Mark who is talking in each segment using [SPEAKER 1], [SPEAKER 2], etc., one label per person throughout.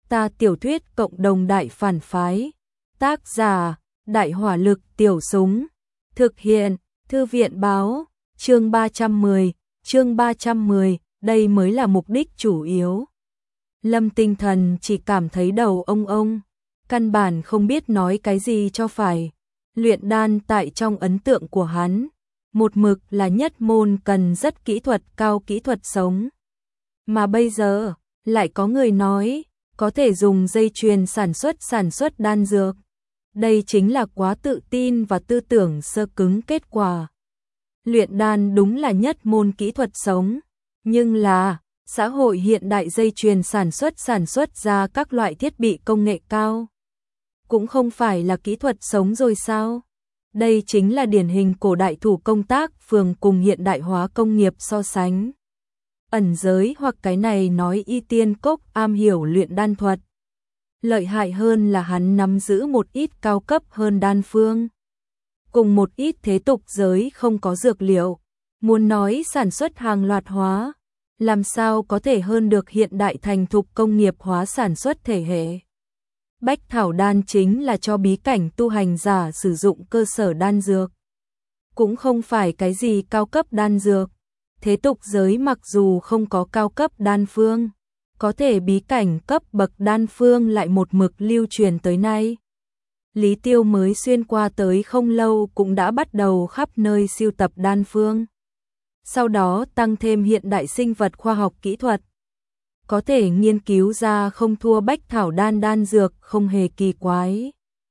[SPEAKER 1] Ta tiểu thuyết cộng đồng đại phản phái. Tác giả, Đại hỏa lực tiểu súng. Thực hiện, Thư viện báo, chương 310, đây mới là mục đích chủ yếu. Lâm Tinh Thần chỉ cảm thấy đầu ông, căn bản không biết nói cái gì cho phải. Luyện đan tại trong ấn tượng của hắn, một mực là nhất môn cần rất kỹ thuật cao kỹ thuật sống. Mà bây giờ, lại có người nói, có thể dùng dây chuyền sản xuất đan dược. Đây chính là quá tự tin và tư tưởng sơ cứng kết quả. Luyện đan đúng là nhất môn kỹ thuật sống, nhưng là xã hội hiện đại dây chuyền sản xuất ra các loại thiết bị công nghệ cao. Cũng không phải là kỹ thuật sống rồi sao? Đây chính là điển hình cổ đại thủ công tác phường cùng hiện đại hóa công nghiệp so sánh. Ẩn giới hoặc cái này nói Y Tiên Cốc am hiểu luyện đan thuật. Lợi hại hơn là hắn nắm giữ một ít cao cấp hơn đan phương. Cùng một ít thế tục giới không có dược liệu. Muốn nói sản xuất hàng loạt hóa, làm sao có thể hơn được hiện đại thành thục công nghiệp hóa sản xuất thể hệ. Bách thảo đan chính là cho bí cảnh tu hành giả sử dụng cơ sở đan dược. Cũng không phải cái gì cao cấp đan dược. Thế tục giới mặc dù không có cao cấp đan phương, có thể bí cảnh cấp bậc đan phương lại một mực lưu truyền tới nay. Lý Tiêu mới xuyên qua tới không lâu cũng đã bắt đầu khắp nơi sưu tập đan phương. Sau đó tăng thêm hiện đại sinh vật khoa học kỹ thuật. Có thể nghiên cứu ra không thua bách thảo đan dược không hề kỳ quái.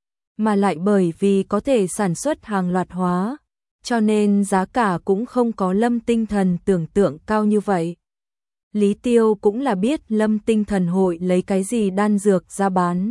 [SPEAKER 1] Mà lại bởi vì có thể sản xuất hàng loạt hóa, cho nên giá cả cũng không có Lâm Tinh Thần tưởng tượng cao như vậy. Lý Tiêu cũng là biết Lâm Tinh Thần hội lấy cái gì đan dược ra bán,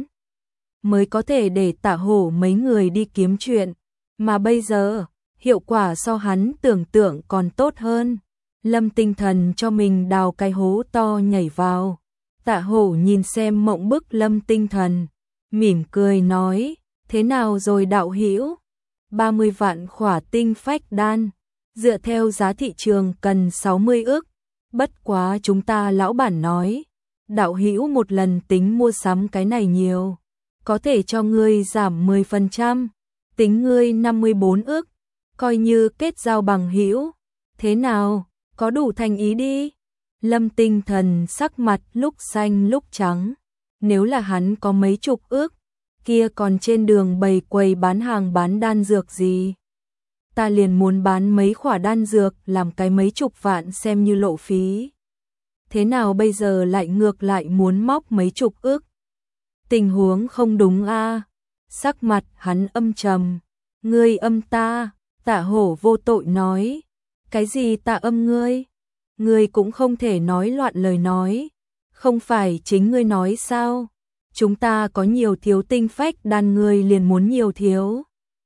[SPEAKER 1] mới có thể để Tạ Hổ mấy người đi kiếm chuyện, mà bây giờ, hiệu quả so hắn tưởng tượng còn tốt hơn. Lâm Tinh Thần cho mình đào cái hố to nhảy vào. Tạ Hổ nhìn xem mộng bức Lâm Tinh Thần, mỉm cười nói, thế nào rồi đạo hữu? 30 vạn khỏa tinh phách đan, dựa theo giá thị trường cần 60 ức, bất quá chúng ta lão bản nói, đạo hữu một lần tính mua sắm cái này nhiều, có thể cho ngươi giảm 10%, tính ngươi 54 ức, coi như kết giao bằng hữu, thế nào, có đủ thành ý đi. Lâm Tinh Thần sắc mặt lúc xanh lúc trắng, nếu là hắn có mấy chục ức, kia còn trên đường bày quầy bán hàng bán đan dược gì. Ta liền muốn bán mấy khỏa đan dược làm cái mấy chục vạn xem như lộ phí. Thế nào bây giờ lại ngược lại muốn móc mấy chục ức? Tình huống không đúng a. Sắc mặt hắn âm trầm. Ngươi âm ta, Tạ Hổ vô tội nói. Cái gì ta âm ngươi? Ngươi cũng không thể nói loạn lời nói. Không phải chính ngươi nói sao? Chúng ta có nhiều thiếu tinh phách đan ngươi liền muốn nhiều thiếu.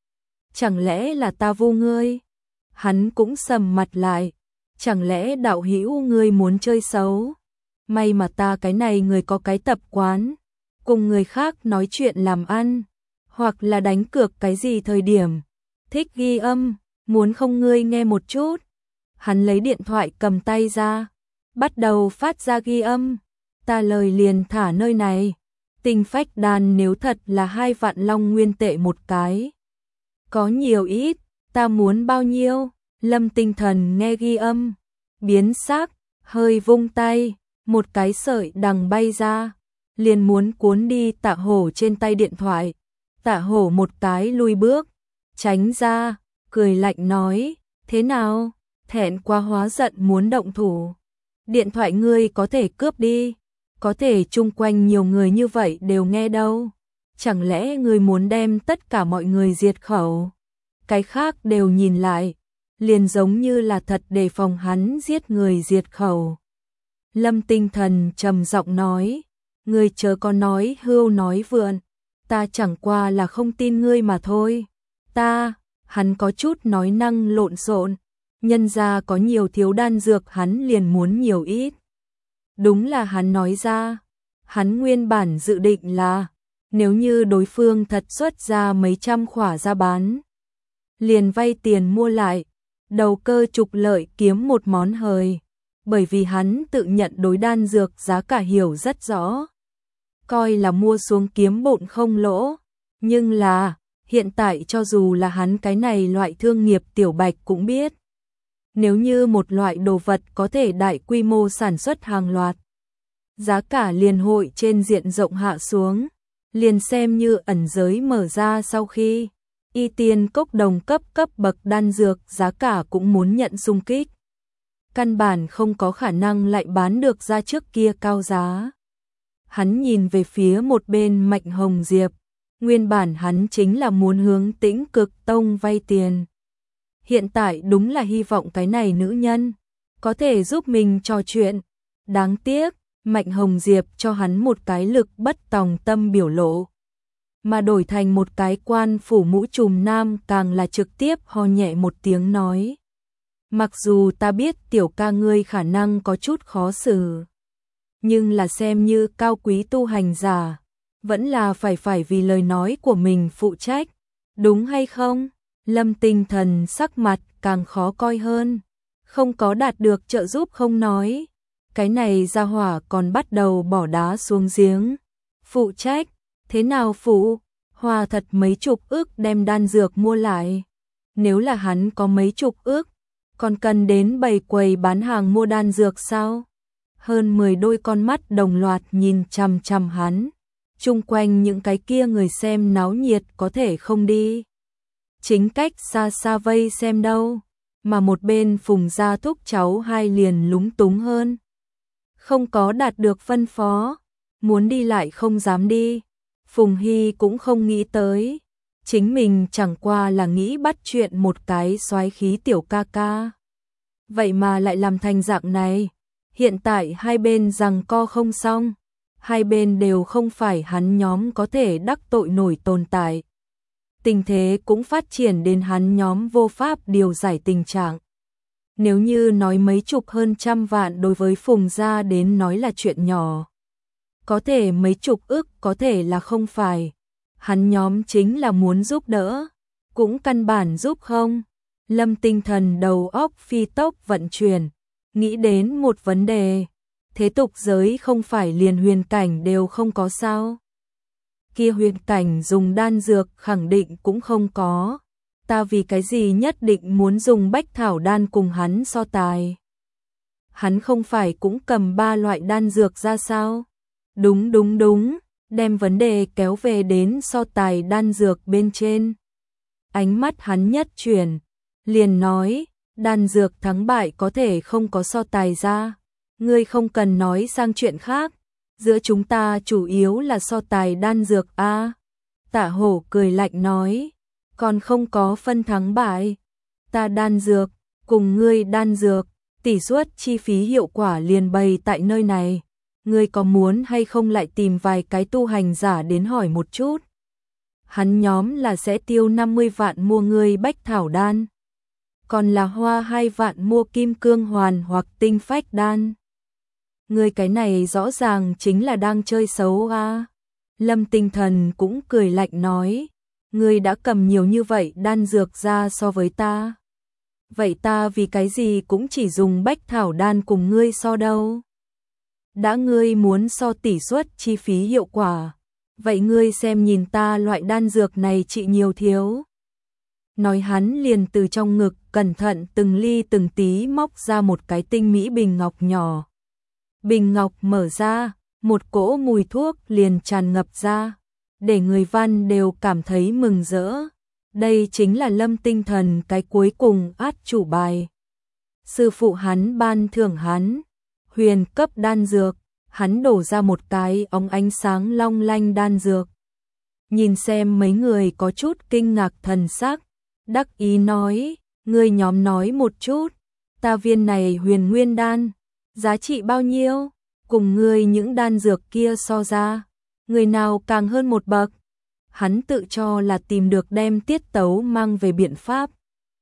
[SPEAKER 1] Chẳng lẽ là ta vô ngươi? Hắn cũng sầm mặt lại. Chẳng lẽ đạo hữu ngươi muốn chơi xấu? May mà ta cái này người có cái tập quán. Cùng người khác nói chuyện làm ăn. Hoặc là đánh cược cái gì thời điểm. Thích ghi âm, muốn không ngươi nghe một chút. Hắn lấy điện thoại cầm tay ra. Bắt đầu phát ra ghi âm. Ta lời liền thả nơi này. Tinh phách đan nếu thật là 2 vạn long nguyên tệ một cái. Có nhiều ít, ta muốn bao nhiêu? Lâm Tinh Thần nghe ghi âm, biến sắc, hơi vung tay, một cái sợi đằng bay ra, liền muốn cuốn đi Tạ Hổ trên tay điện thoại. Tạ Hổ một cái lui bước, tránh ra, cười lạnh nói, thế nào? Thẹn quá hóa giận muốn động thủ. Điện thoại ngươi có thể cướp đi. Có thể chung quanh nhiều người như vậy đều nghe đâu. Chẳng lẽ ngươi muốn đem tất cả mọi người diệt khẩu? Cái khác đều nhìn lại, liền giống như là thật đề phòng hắn giết người diệt khẩu. Lâm Tinh Thần trầm giọng nói, ngươi chớ có nói hưu nói vượn, ta chẳng qua là không tin ngươi mà thôi. Hắn có chút nói năng lộn xộn, nhân ra có nhiều thiếu đan dược hắn liền muốn nhiều ít. Đúng là hắn nói ra, hắn nguyên bản dự định là, nếu như đối phương thật xuất ra mấy trăm khỏa ra bán, liền vay tiền mua lại, đầu cơ trục lợi kiếm một món hời, bởi vì hắn tự nhận đối đan dược giá cả hiểu rất rõ. coi là mua xuống kiếm bộn không lỗ. Nhưng là, hiện tại cho dù là hắn cái này loại thương nghiệp tiểu bạch cũng biết. Nếu như một loại đồ vật có thể đại quy mô sản xuất hàng loạt, giá cả liền hội trên diện rộng hạ xuống, liền xem như ẩn giới mở ra sau khi y tiên cốc đồng cấp bậc đan dược giá cả cũng muốn nhận xung kích. Căn bản không có khả năng lại bán được ra trước kia cao giá. Hắn nhìn về phía một bên Mạnh Hồng Diệp, nguyên bản hắn chính là muốn hướng Tĩnh Cực Tông vay tiền. Hiện tại đúng là hy vọng cái này nữ nhân có thể giúp mình trò chuyện. Đáng tiếc, Mạnh Hồng Diệp cho hắn một cái lực bất tòng tâm biểu lộ, mà đổi thành một cái quan phủ mũ trùm nam càng là trực tiếp ho nhẹ một tiếng nói. Mặc dù ta biết tiểu ca ngươi khả năng có chút khó xử, nhưng là xem như cao quý tu hành giả, vẫn là phải vì lời nói của mình phụ trách, đúng hay không? Lâm Tinh Thần sắc mặt càng khó coi hơn, không có đạt được trợ giúp không nói, cái này gia hỏa còn bắt đầu bỏ đá xuống giếng. Phụ trách, thế nào phụ? Hoa thật mấy chục ức đem đan dược mua lại. Nếu là hắn có mấy chục ức, còn cần đến bày quầy bán hàng mua đan dược sao? Hơn 10 đôi con mắt đồng loạt nhìn chằm chằm hắn, chung quanh những cái kia người xem náo nhiệt có thể không đi chính cách xa xa vây xem đâu, mà một bên Phùng gia thúc cháu hai liền lúng túng hơn. Không có đạt được phân phó, muốn đi lại không dám đi. Phùng Hy cũng không nghĩ tới, chính mình chẳng qua là nghĩ bắt chuyện một cái soái khí tiểu ca ca. Vậy mà lại làm thành dạng này, hiện tại hai bên giằng co không xong, hai bên đều không phải hắn nhóm có thể đắc tội nổi tồn tại. Tình thế cũng phát triển đến hắn nhóm vô pháp điều giải tình trạng. Nếu như nói mấy chục hơn trăm vạn đối với Phùng gia đến nói là chuyện nhỏ, có thể mấy chục ức có thể là không phải. Hắn nhóm chính là muốn giúp đỡ, cũng căn bản giúp không. Lâm Tinh Thần đầu óc phi tốc vận chuyển, nghĩ đến một vấn đề, thế tục giới không phải liền huyền cảnh đều không có sao? Kia huyền cảnh dùng đan dược khẳng định cũng không có, ta vì cái gì nhất định muốn dùng bách thảo đan cùng hắn so tài? Hắn không phải cũng cầm 3 loại đan dược ra sao? Đúng, đem vấn đề kéo về đến so tài đan dược bên trên. Ánh mắt hắn nhất chuyển, liền nói, đan dược thắng bại có thể không có so tài ra, ngươi không cần nói sang chuyện khác, giữa chúng ta chủ yếu là so tài đan dược a. Tạ Hổ cười lạnh nói, còn không có phân thắng bại, ta đan dược, cùng ngươi đan dược, tỷ suất chi phí hiệu quả liền bày tại nơi này. Ngươi có muốn hay không lại tìm vài cái tu hành giả đến hỏi một chút? Hắn nhóm là sẽ tiêu 50 vạn mua ngươi bách thảo đan, còn là hoa 2 vạn mua kim cương hoàn hoặc tinh phách đan. Ngươi cái này rõ ràng chính là đang chơi xấu a. Lâm Tinh Thần cũng cười lạnh nói, ngươi đã cầm nhiều như vậy đan dược ra so với ta. Vậy ta vì cái gì cũng chỉ dùng bách thảo đan cùng ngươi so đâu? Đã ngươi muốn so tỷ suất chi phí hiệu quả, vậy ngươi xem nhìn ta loại đan dược này trị nhiều thiếu. Nói hắn liền từ trong ngực cẩn thận từng ly từng tí móc ra một cái tinh mỹ bình ngọc nhỏ. Bình ngọc mở ra, một cỗ mùi thuốc liền tràn ngập ra, để người văn đều cảm thấy mừng rỡ. Đây chính là Lâm Tinh Thần cái cuối cùng át chủ bài. Sư phụ hắn ban thưởng hắn huyền cấp đan dược, hắn đổ ra một cái óng ánh sáng long lanh đan dược. Nhìn xem mấy người có chút kinh ngạc thần sắc, đắc ý nói, ngươi nhóm nói một chút, ta viên này huyền nguyên đan, giá trị bao nhiêu, cùng ngươi những đan dược kia so ra, người nào càng hơn một bậc. Hắn tự cho là tìm được đem tiết tấu mang về biện pháp.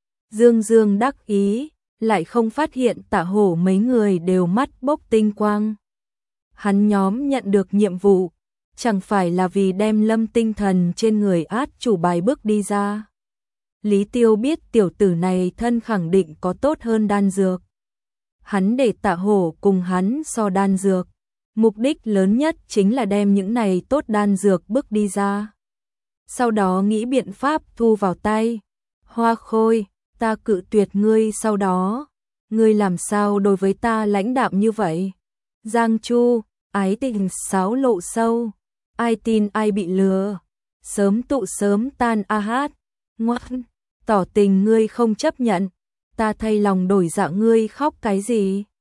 [SPEAKER 1] Dương đắc ý, lại không phát hiện Tạ Hổ mấy người đều mắt bốc tinh quang. Hắn nhóm nhận được nhiệm vụ, chẳng phải là vì đem Lâm Tinh Thần trên người át chủ bài bước đi ra. Lý Tiêu biết tiểu tử này thân khẳng định có tốt hơn đan dược. Hắn để Tạ Hổ cùng hắn so đan dược, Mục đích lớn nhất chính là đem những này tốt đan dược bước đi ra. Sau đó nghĩ biện pháp thu vào tay. Hoa Khôi, ta cự tuyệt ngươi sau đó. Ngươi làm sao đối với ta lãnh đạm như vậy? Giang Chu, ái tình xáo lộ sâu. Ai tin ai bị lừa. Sớm tụ sớm tan a hát. Ngoan, tỏ tình ngươi không chấp nhận. Ta thay lòng đổi dạ ngươi khóc cái gì?